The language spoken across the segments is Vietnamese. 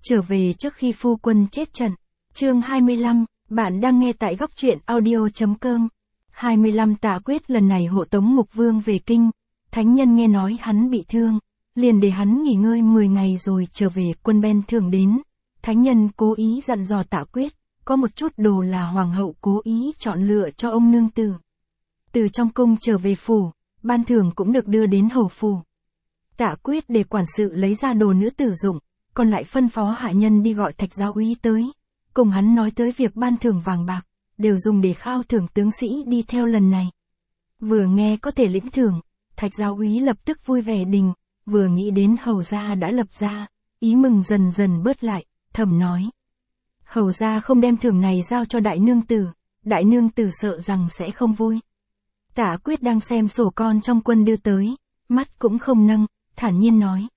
Trở về trước khi phu quân chết trận. Chương 25, bạn đang nghe tại góc truyện audio.com. 25 Tạ Quyết lần này hộ tống Mục Vương về kinh. Thánh nhân nghe nói hắn bị thương, liền để hắn nghỉ ngơi 10 ngày rồi trở về. Quân Ben thường đến. Thánh nhân cố ý dặn dò Tạ Quyết, có một chút đồ là hoàng hậu cố ý chọn lựa cho ông nương tử. Từ trong cung trở về phủ, ban thưởng cũng được đưa đến hầu phủ. Tạ Quyết để quản sự lấy ra đồ nữ tử dụng, còn lại phân phó hạ nhân đi gọi Thạch Giáo Úy tới, cùng hắn nói tới việc ban thưởng vàng bạc, đều dùng để khao thưởng tướng sĩ đi theo lần này. Vừa nghe có thể lĩnh thưởng, Thạch Giáo Úy lập tức vui vẻ đình, vừa nghĩ đến hầu gia đã lập ra, ý mừng dần dần bớt lại, thầm nói. Hầu gia không đem thưởng này giao cho đại nương tử sợ rằng sẽ không vui. Tạ Quyết đang xem sổ con trong quân đưa tới, mắt cũng không nâng, thản nhiên nói.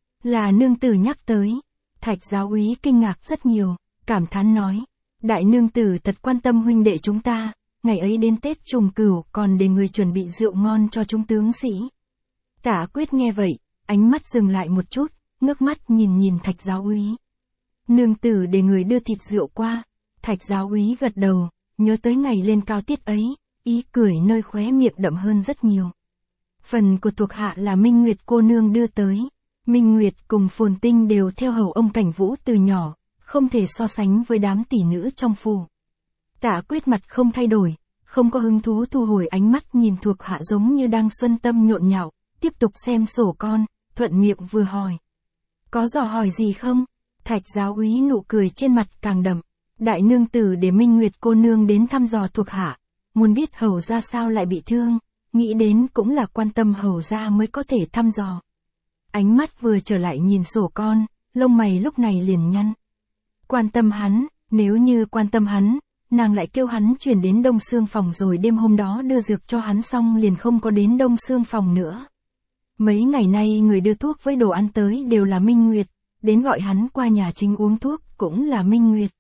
Là nương tử nhắc tới. Thạch Giáo Úy kinh ngạc rất nhiều, cảm thán nói. Đại nương tử thật quan tâm huynh đệ chúng ta, ngày ấy đến Tết Trùng Cửu còn để người chuẩn bị rượu ngon cho chúng tướng sĩ. Tạ Quyết nghe vậy, ánh mắt dừng lại một chút, ngước mắt nhìn Thạch Giáo Úy. Nương tử để người đưa thịt rượu qua. Thạch Giáo Úy gật đầu, nhớ tới ngày lên cao tiết ấy, ý cười nơi khóe miệng đậm hơn rất nhiều. Phần của thuộc hạ là Minh Nguyệt cô nương đưa tới. Minh Nguyệt cùng Phồn Tinh đều theo hầu ông Cảnh Vũ từ nhỏ, không thể so sánh với đám tỷ nữ trong phủ. Tạ Quyết mặt không thay đổi, không có hứng thú thu hồi ánh mắt nhìn thuộc hạ giống như đang xuân tâm nhộn nhạo, tiếp tục xem sổ con, thuận miệng vừa hỏi. Có dò hỏi gì không? Thạch Giáo Úy nụ cười trên mặt càng đậm. Đại nương tử để Minh Nguyệt cô nương đến thăm dò thuộc hạ, muốn biết hầu gia sao lại bị thương, nghĩ đến cũng là quan tâm hầu gia mới có thể thăm dò. Ánh mắt vừa trở lại nhìn sổ con, lông mày lúc này liền nhăn. Quan tâm hắn, nếu như quan tâm hắn, nàng lại kêu hắn chuyển đến Đông Xương phòng rồi đêm hôm đó đưa dược cho hắn xong liền không có đến Đông Xương phòng nữa. Mấy ngày nay người đưa thuốc với đồ ăn tới đều là Minh Nguyệt, đến gọi hắn qua nhà chính uống thuốc cũng là Minh Nguyệt.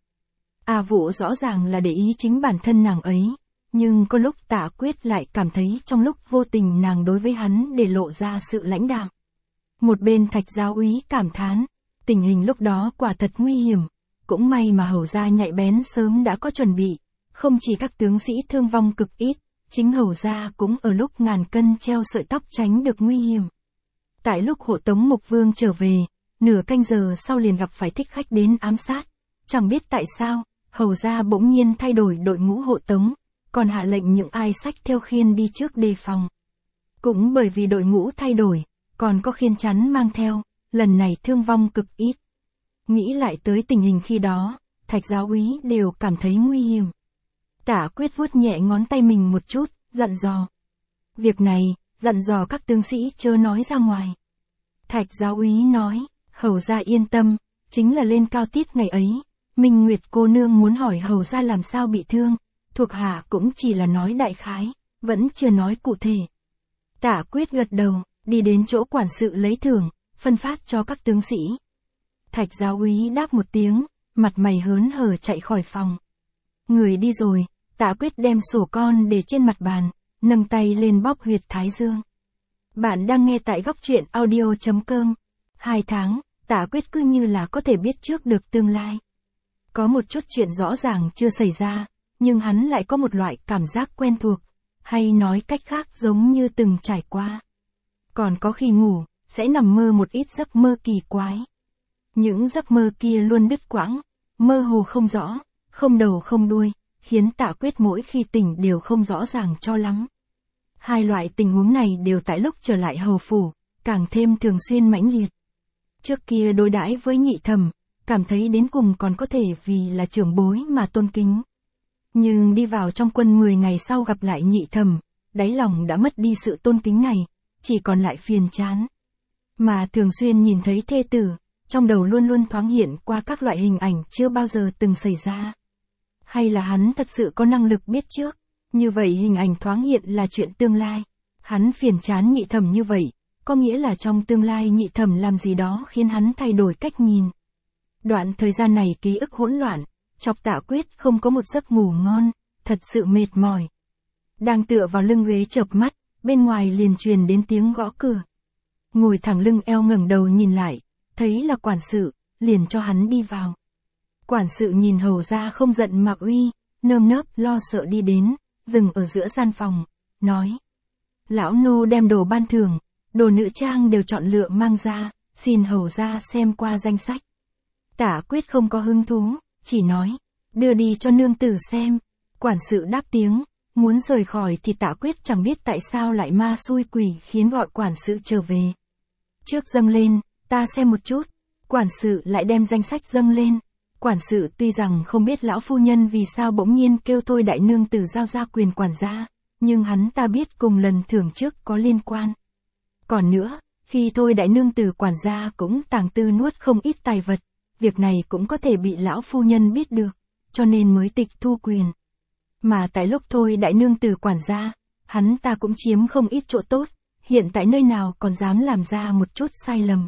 Vũ rõ ràng là để ý chính bản thân nàng ấy, nhưng có lúc Tạ Quyết lại cảm thấy trong lúc vô tình nàng đối với hắn để lộ ra sự lãnh đạm. Một bên Thạch Giáo Úy cảm thán, tình hình lúc đó quả thật nguy hiểm, cũng may mà hầu gia nhạy bén sớm đã có chuẩn bị, không chỉ các tướng sĩ thương vong cực ít, chính hầu gia cũng ở lúc ngàn cân treo sợi tóc tránh được nguy hiểm. Tại lúc hộ tống Mục Vương trở về, nửa canh giờ sau liền gặp phải thích khách đến ám sát, chẳng biết tại sao, hầu gia bỗng nhiên thay đổi đội ngũ hộ tống, còn hạ lệnh những ai xách theo khiên đi trước đề phòng. Cũng bởi vì đội ngũ thay đổi, còn có khiên chắn mang theo, lần này thương vong cực ít. Nghĩ lại tới tình hình khi đó, Thạch Giáo Úy đều cảm thấy nguy hiểm. Tạ Quyết vuốt nhẹ ngón tay mình một chút, dặn dò. Việc này, dặn dò các tướng sĩ chớ nói ra ngoài. Thạch Giáo Úy nói, hầu gia yên tâm, chính là lên cao tiết ngày ấy, Minh Nguyệt cô nương muốn hỏi hầu gia làm sao bị thương, thuộc hạ cũng chỉ là nói đại khái, vẫn chưa nói cụ thể. Tạ Quyết gật đầu, đi đến chỗ quản sự lấy thưởng, phân phát cho các tướng sĩ. Thạch Giáo Úy đáp một tiếng, mặt mày hớn hở chạy khỏi phòng. Người đi rồi, Tạ Quyết đem sổ con để trên mặt bàn, nâng tay lên bóp huyệt thái dương. Bạn đang nghe tại góc truyện audio.com. 2 tháng, Tạ Quyết cứ như là có thể biết trước được tương lai. Có một chút chuyện rõ ràng chưa xảy ra, nhưng hắn lại có một loại cảm giác quen thuộc, hay nói cách khác giống như từng trải qua. Còn có khi ngủ, sẽ nằm mơ một ít giấc mơ kỳ quái. Những giấc mơ kia luôn đứt quãng, mơ hồ không rõ, không đầu không đuôi, khiến Tạ Quyết mỗi khi tỉnh đều không rõ ràng cho lắm. Hai loại tình huống này đều tại lúc trở lại hầu phủ, càng thêm thường xuyên mãnh liệt. Trước kia đối đãi với Nhị Thẩm, cảm thấy đến cùng còn có thể vì là trưởng bối mà tôn kính. Nhưng đi vào trong quân 10 ngày sau gặp lại Nhị Thẩm, đáy lòng đã mất đi sự tôn kính này, chỉ còn lại phiền chán. Mà thường xuyên nhìn thấy thê tử, trong đầu luôn luôn thoáng hiện qua các loại hình ảnh chưa bao giờ từng xảy ra. Hay là hắn thật sự có năng lực biết trước, như vậy hình ảnh thoáng hiện là chuyện tương lai. Hắn phiền chán Nhị Thẩm như vậy, có nghĩa là trong tương lai Nhị Thẩm làm gì đó khiến hắn thay đổi cách nhìn. Đoạn thời gian này ký ức hỗn loạn, chọc Tạ Quyết không có một giấc ngủ ngon, thật sự mệt mỏi. Đang tựa vào lưng ghế chợp mắt, bên ngoài liền truyền đến tiếng gõ cửa. Ngồi thẳng lưng eo ngẩng đầu nhìn lại, thấy là quản sự, liền cho hắn đi vào. Quản sự nhìn hầu ra không giận mà uy, nơm nớp lo sợ đi đến, dừng ở giữa gian phòng, nói. Lão nô đem đồ ban thưởng, đồ nữ trang đều chọn lựa mang ra, xin hầu ra xem qua danh sách. Tả Quyết không có hứng thú, chỉ nói, đưa đi cho nương tử xem. Quản sự đáp tiếng, muốn rời khỏi thì Tả Quyết chẳng biết tại sao lại ma xui quỷ khiến gọi quản sự trở về. Trước dâng lên, ta xem một chút, quản sự lại đem danh sách dâng lên. Quản sự tuy rằng không biết lão phu nhân vì sao bỗng nhiên kêu Thôi đại nương tử giao ra quyền quản gia, nhưng hắn ta biết cùng lần thưởng trước có liên quan. Còn nữa, khi Thôi đại nương tử quản gia cũng tàng tư nuốt không ít tài vật, việc này cũng có thể bị lão phu nhân biết được, cho nên mới tịch thu quyền. Mà tại lúc Thôi đại nương tử quản gia, hắn ta cũng chiếm không ít chỗ tốt, hiện tại nơi nào còn dám làm ra một chút sai lầm.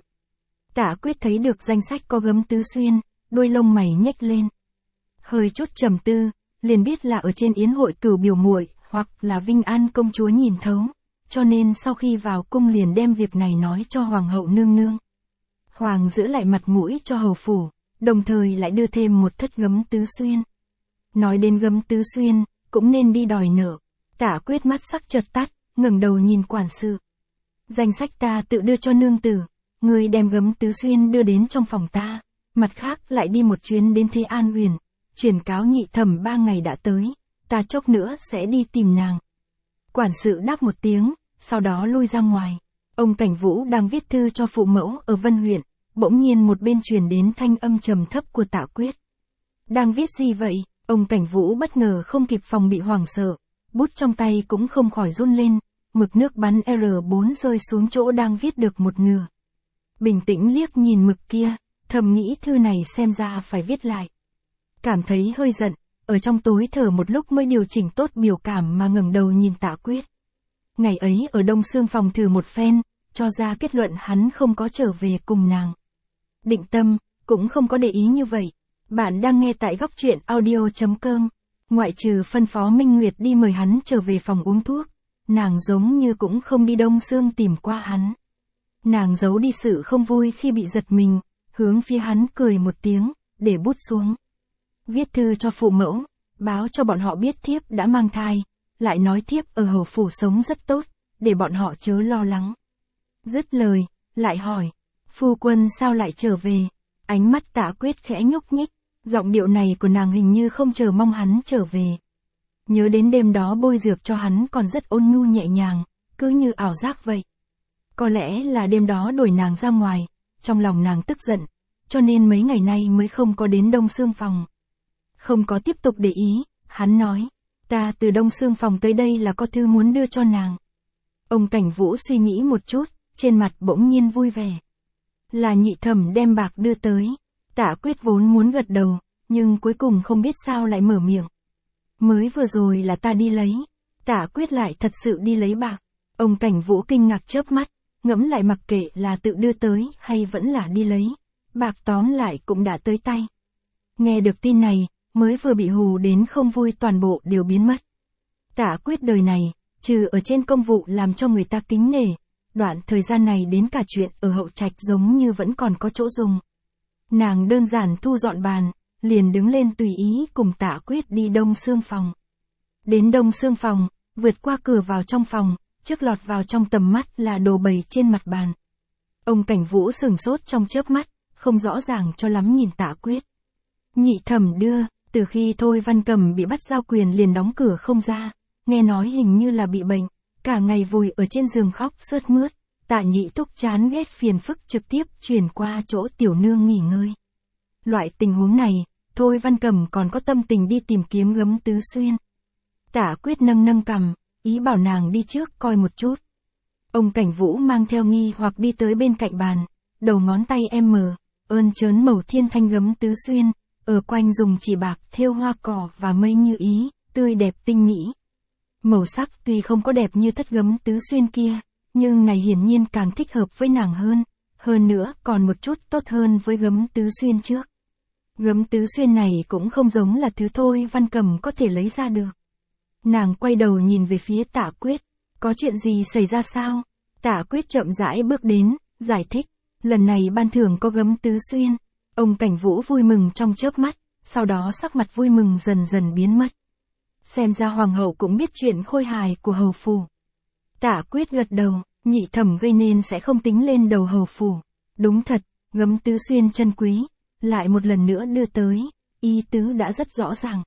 Tả Quyết thấy được danh sách có Gấm Tứ Xuyên, đôi lông mày nhếch lên. Hơi chút trầm tư, liền biết là ở trên yến hội cửu biểu muội hoặc là Vinh An công chúa nhìn thấu, cho nên sau khi vào cung liền đem việc này nói cho hoàng hậu nương nương. Hoàng giữ lại mặt mũi cho hầu phủ, đồng thời lại đưa thêm một thất Gấm Tứ Xuyên. Nói đến Gấm Tứ Xuyên, cũng nên đi đòi nợ. Tả Quyết mắt sắc chợt tắt, ngẩng đầu nhìn quản sự. Danh sách ta tự đưa cho nương tử, người đem Gấm Tứ Xuyên đưa đến trong phòng ta, mặt khác lại đi một chuyến đến Thế An Huyền, truyền cáo nhị thẩm 3 ngày đã tới, ta chốc nữa sẽ đi tìm nàng. Quản sự đáp một tiếng, sau đó lui ra ngoài. Ông Cảnh Vũ đang viết thư cho phụ mẫu ở Vân huyện, bỗng nhiên một bên truyền đến thanh âm trầm thấp của Tả Quyết. Đang viết gì vậy? Ông Cảnh Vũ bất ngờ không kịp phòng bị hoảng sợ, bút trong tay cũng không khỏi run lên, mực nước bắn R4 rơi xuống chỗ đang viết được một nửa. Bình tĩnh liếc nhìn mực kia, thầm nghĩ thư này xem ra phải viết lại. Cảm thấy hơi giận, ở trong tối thở một lúc mới điều chỉnh tốt biểu cảm mà ngẩng đầu nhìn Tả Quyết. Ngày ấy ở Đông Xương phòng thử một phen, cho ra kết luận hắn không có trở về cùng nàng. Định tâm, cũng không có để ý như vậy. Bạn đang nghe tại góc truyện audio.com. Ngoại trừ phân phó Minh Nguyệt đi mời hắn trở về phòng uống thuốc, nàng giống như cũng không đi Đông Xương tìm qua hắn. Nàng giấu đi sự không vui khi bị giật mình, hướng phía hắn cười một tiếng, để bút xuống. Viết thư cho phụ mẫu, báo cho bọn họ biết thiếp đã mang thai, lại nói thiếp ở hầu phủ sống rất tốt, để bọn họ chớ lo lắng. Dứt lời, lại hỏi, phu quân sao lại trở về? Ánh mắt Tả Quyết khẽ nhúc nhích, giọng điệu này của nàng hình như không chờ mong hắn trở về. Nhớ đến đêm đó bôi dược cho hắn còn rất ôn nhu nhẹ nhàng, cứ như ảo giác vậy. Có lẽ là đêm đó đuổi nàng ra ngoài, trong lòng nàng tức giận, cho nên mấy ngày nay mới không có đến Đông Xương phòng. Không có tiếp tục để ý, hắn nói, ta từ Đông Xương phòng tới đây là có thư muốn đưa cho nàng. Ông Cảnh Vũ suy nghĩ một chút, trên mặt bỗng nhiên vui vẻ. Là nhị thẩm đem bạc đưa tới. Tả Quyết vốn muốn gật đầu, nhưng cuối cùng không biết sao lại mở miệng. Mới vừa rồi là ta đi lấy. Tả Quyết lại thật sự đi lấy bạc. Ông Cảnh Vũ kinh ngạc chớp mắt, ngẫm lại mặc kệ là tự đưa tới hay vẫn là đi lấy. Bạc tóm lại cũng đã tới tay. Nghe được tin này, mới vừa bị hù đến không vui toàn bộ đều biến mất. Tả Quyết đời này, trừ ở trên công vụ làm cho người ta kính nể, đoạn thời gian này đến cả chuyện ở hậu trạch giống như vẫn còn có chỗ dùng. Nàng đơn giản thu dọn bàn, liền đứng lên tùy ý cùng Tả Quyết đi Đông Xương phòng. Đến Đông Xương phòng, vượt qua cửa vào trong phòng, trước lọt vào trong tầm mắt là đồ bày trên mặt bàn. Ông Cảnh Vũ sửng sốt trong chớp mắt, không rõ ràng cho lắm nhìn Tả Quyết. Nhị thẩm đưa, từ khi Thôi Văn Cầm bị bắt giao quyền liền đóng cửa không ra, nghe nói hình như là bị bệnh, cả ngày vùi ở trên giường khóc sướt mướt. Tạ Nhị Túc chán ghét phiền phức trực tiếp chuyển qua chỗ tiểu nương nghỉ ngơi. Loại tình huống này, Thôi Văn Cầm còn có tâm tình đi tìm kiếm Gấm Tứ Xuyên. Tả Quyết nâng nâng cằm, ý bảo nàng đi trước coi một chút. Ông Cảnh Vũ mang theo nghi hoặc đi tới bên cạnh bàn, đầu ngón tay ơn trớn màu thiên thanh Gấm Tứ Xuyên, ở quanh dùng chỉ bạc thêu hoa cỏ và mây như ý, tươi đẹp tinh mỹ. Màu sắc tuy không có đẹp như thất Gấm Tứ Xuyên kia, nhưng này hiển nhiên càng thích hợp với nàng hơn nữa còn một chút tốt hơn với Gấm Tứ Xuyên trước. Gấm Tứ Xuyên này cũng không giống là thứ Thôi Văn Cầm có thể lấy ra được. Nàng quay đầu nhìn về phía Tả Quyết, có chuyện gì xảy ra sao? Tả Quyết chậm rãi bước đến, giải thích, lần này ban thưởng có Gấm Tứ Xuyên, Ông Cảnh Vũ vui mừng trong chớp mắt, sau đó sắc mặt vui mừng dần dần biến mất. Xem ra hoàng hậu cũng biết chuyện khôi hài của hầu phủ. Tả Quyết gật đầu, nhị thẩm gây nên sẽ không tính lên đầu hầu phủ. Đúng thật, gấm tứ xuyên chân quý, lại một lần nữa đưa tới, ý tứ đã rất rõ ràng.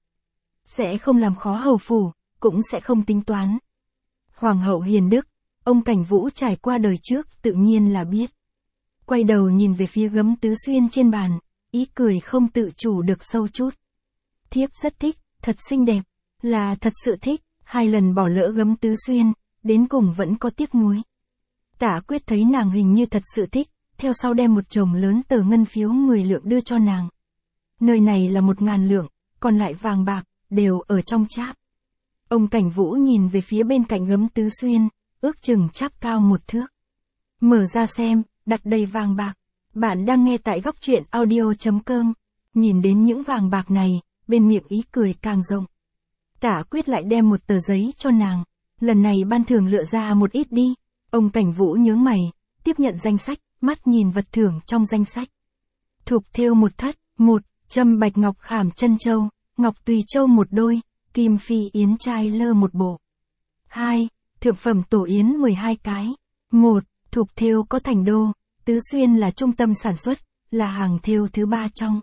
Sẽ không làm khó hầu phủ, cũng sẽ không tính toán. Hoàng hậu hiền đức, ông Cảnh Vũ trải qua đời trước tự nhiên là biết. Quay đầu nhìn về phía gấm tứ xuyên trên bàn, ý cười không tự chủ được sâu chút. Thiếp rất thích, thật xinh đẹp, là thật sự thích, 2 lần bỏ lỡ gấm tứ xuyên, đến cùng vẫn có tiếc nuối. Tả Quyết thấy nàng hình như thật sự thích, theo sau đem một chồng lớn tờ ngân phiếu 10 lượng đưa cho nàng. Nơi này là 1.000 lượng, còn lại vàng bạc, đều ở trong cháp. Ông Cảnh Vũ nhìn về phía bên cạnh gấm tứ xuyên, ước chừng cháp cao 1 thước. Mở ra xem, đặt đầy vàng bạc. Bạn đang nghe tại góc truyện audio.com. Nhìn đến những vàng bạc này, bên miệng ý cười càng rộng. Tả Quyết lại đem một tờ giấy cho nàng. Lần này ban thưởng lựa ra một ít đi. Ông Cảnh Vũ nhướng mày, tiếp nhận danh sách, mắt nhìn vật thưởng trong danh sách. Thục thêu 1 thất, 1, châm bạch ngọc khảm chân châu, ngọc tùy châu 1 đôi, kim phi yến trai lơ 1 bộ. 2, thượng phẩm tổ yến 12 cái. 1, thục thêu có thành đô, Tứ Xuyên là trung tâm sản xuất, là hàng thêu thứ 3 trong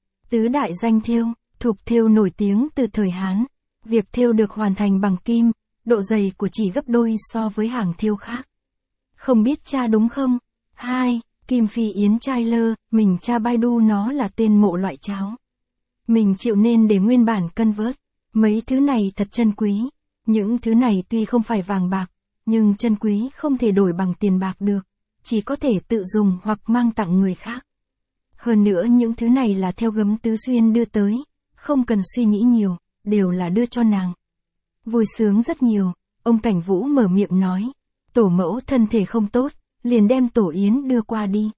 tứ đại danh thêu. Thục thêu nổi tiếng từ thời Hán. Việc thêu được hoàn thành bằng kim, độ dày của chỉ gấp đôi so với hàng thêu khác. Không biết tra đúng không? 2. Kim phi yến trai lơ, mình tra Baidu nó là tên mộ loại cháo. Mình chịu nên để nguyên bản cân vớt. Mấy thứ này thật chân quý. Những thứ này tuy không phải vàng bạc, nhưng chân quý không thể đổi bằng tiền bạc được. Chỉ có thể tự dùng hoặc mang tặng người khác. Hơn nữa những thứ này là theo gấm tứ xuyên đưa tới. Không cần suy nghĩ nhiều, đều là đưa cho nàng. Vui sướng rất nhiều, ông Cảnh Vũ mở miệng nói. Tổ mẫu thân thể không tốt, liền đem tổ yến đưa qua đi.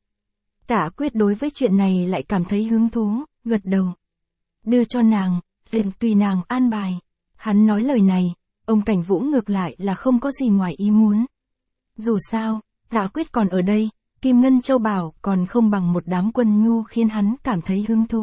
Tả Quyết đối với chuyện này lại cảm thấy hứng thú, gật đầu. Đưa cho nàng, liền tùy nàng an bài. Hắn nói lời này, ông Cảnh Vũ ngược lại là không có gì ngoài ý muốn. Dù sao, Tả Quyết còn ở đây, kim ngân châu bảo còn không bằng một đám quân nhu khiến hắn cảm thấy hứng thú.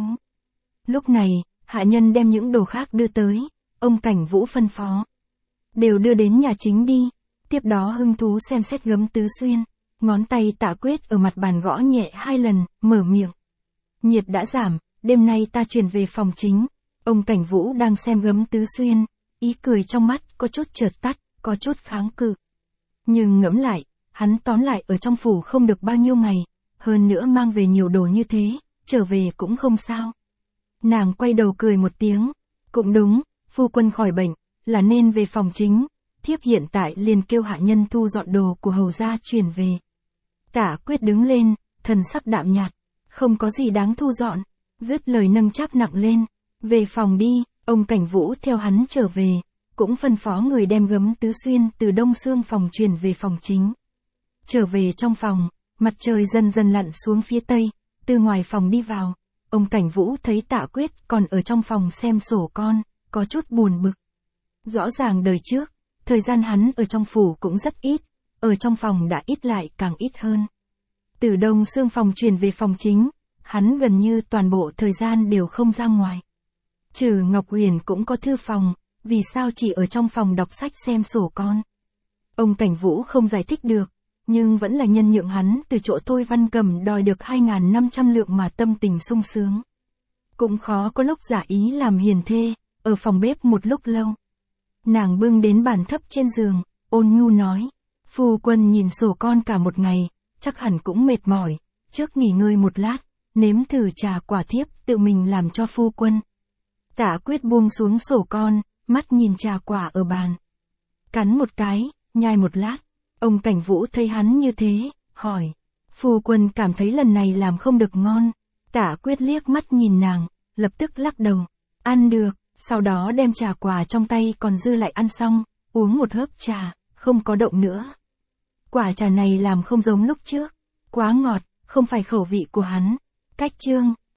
Lúc này, hạ nhân đem những đồ khác đưa tới, ông Cảnh Vũ phân phó. Đều đưa đến nhà chính đi. Tiếp đó hứng thú xem xét gấm tứ xuyên, ngón tay Tả Quyết ở mặt bàn gõ nhẹ 2 lần, mở miệng. Nhiệt đã giảm, đêm nay ta chuyển về phòng chính. Ông Cảnh Vũ đang xem gấm tứ xuyên, ý cười trong mắt có chút chợt tắt, có chút kháng cự. Nhưng ngẫm lại, hắn tóm lại ở trong phủ không được bao nhiêu ngày, hơn nữa mang về nhiều đồ như thế, trở về cũng không sao. Nàng quay đầu cười một tiếng, cũng đúng, phu quân khỏi bệnh, là nên về phòng chính. Thiếp hiện tại liền kêu hạ nhân thu dọn đồ của hầu gia chuyển về. Tả Quyết đứng lên, thần sắc đạm nhạt, không có gì đáng thu dọn, dứt lời nâng cháp nặng lên, về phòng đi. Ông Cảnh Vũ theo hắn trở về, cũng phân phó người đem gấm tứ xuyên từ đông xương phòng chuyển về phòng chính. Trở về trong phòng, mặt trời dần dần lặn xuống phía tây, từ ngoài phòng đi vào, ông Cảnh Vũ thấy Tả Quyết còn ở trong phòng xem sổ con, có chút buồn bực. Rõ ràng đời trước, thời gian hắn ở trong phủ cũng rất ít, ở trong phòng đã ít lại càng ít hơn. Từ đông xương phòng chuyển về phòng chính, hắn gần như toàn bộ thời gian đều không ra ngoài. Trừ Ngọc Huyền cũng có thư phòng, vì sao chỉ ở trong phòng đọc sách xem sổ con. Ông Cảnh Vũ không giải thích được, nhưng vẫn là nhân nhượng hắn từ chỗ Thôi Văn Cầm đòi được 2.500 lượng mà tâm tình sung sướng. Cũng khó có lúc giả ý làm hiền thê, ở phòng bếp một lúc lâu. Nàng bưng đến bàn thấp trên giường, ôn nhu nói, phu quân nhìn sổ con cả một ngày, chắc hẳn cũng mệt mỏi, trước nghỉ ngơi một lát, nếm thử trà quả thiếp tự mình làm cho phu quân. Tả Quyết buông xuống sổ con, mắt nhìn trà quả ở bàn. Cắn một cái, nhai một lát, ông Cảnh Vũ thấy hắn như thế, hỏi, phu quân cảm thấy lần này làm không được ngon. Tả Quyết liếc mắt nhìn nàng, lập tức lắc đầu, ăn được. Sau đó đem trà quả trong tay còn dư lại ăn xong, uống một hớp trà, không có động nữa. Quả trà này làm không giống lúc trước, quá ngọt, không phải khẩu vị của hắn. Cách chương